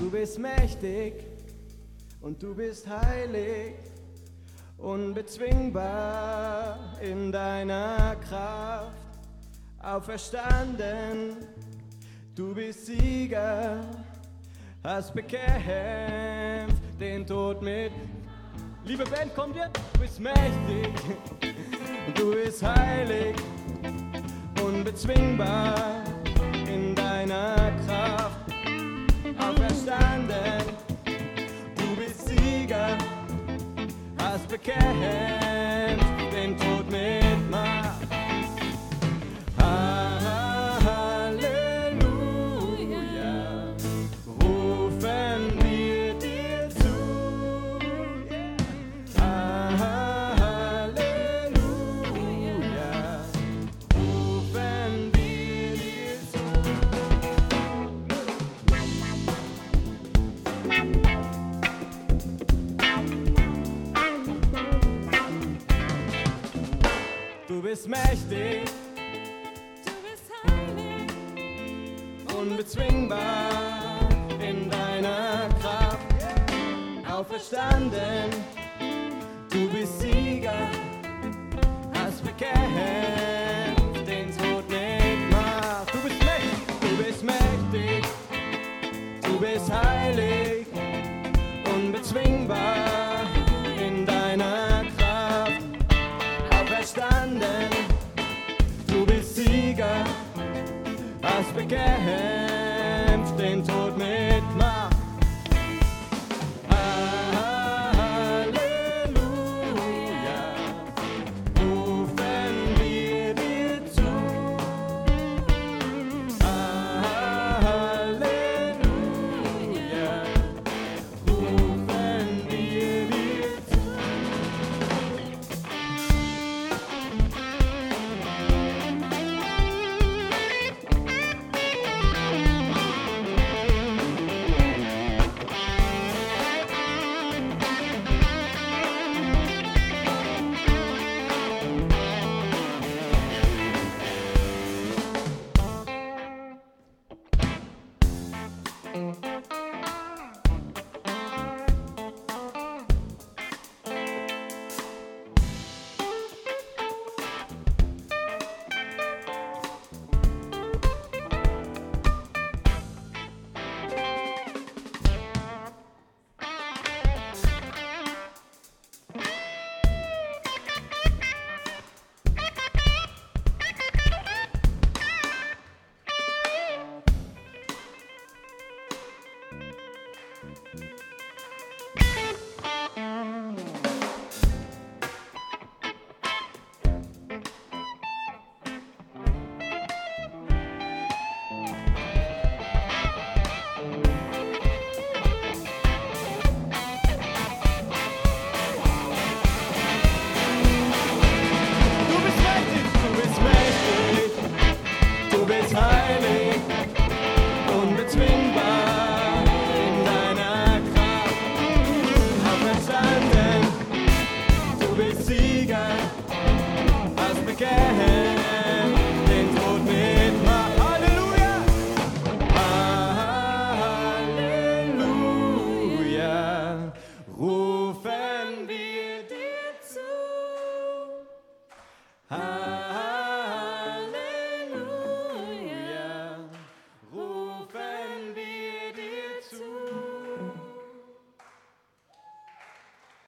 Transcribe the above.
Du bist mächtig und du bist heilig, unbezwingbar in deiner Kraft, auferstanden, du bist Sieger, hast bekämpft den Tod mit. Liebe Band, kommt ihr? Du bist mächtig und du bist heilig, unbezwingbar in deiner Kraft, auferstanden, du bist Sieger, hast bekämpft den Tod mit Macht. Halleluja, rufen wir dir zu. Halleluja, rufen wir dir zu. Du bist mächtig, Du bist heilig, unbezwingbar in deiner Kraft, auferstanden,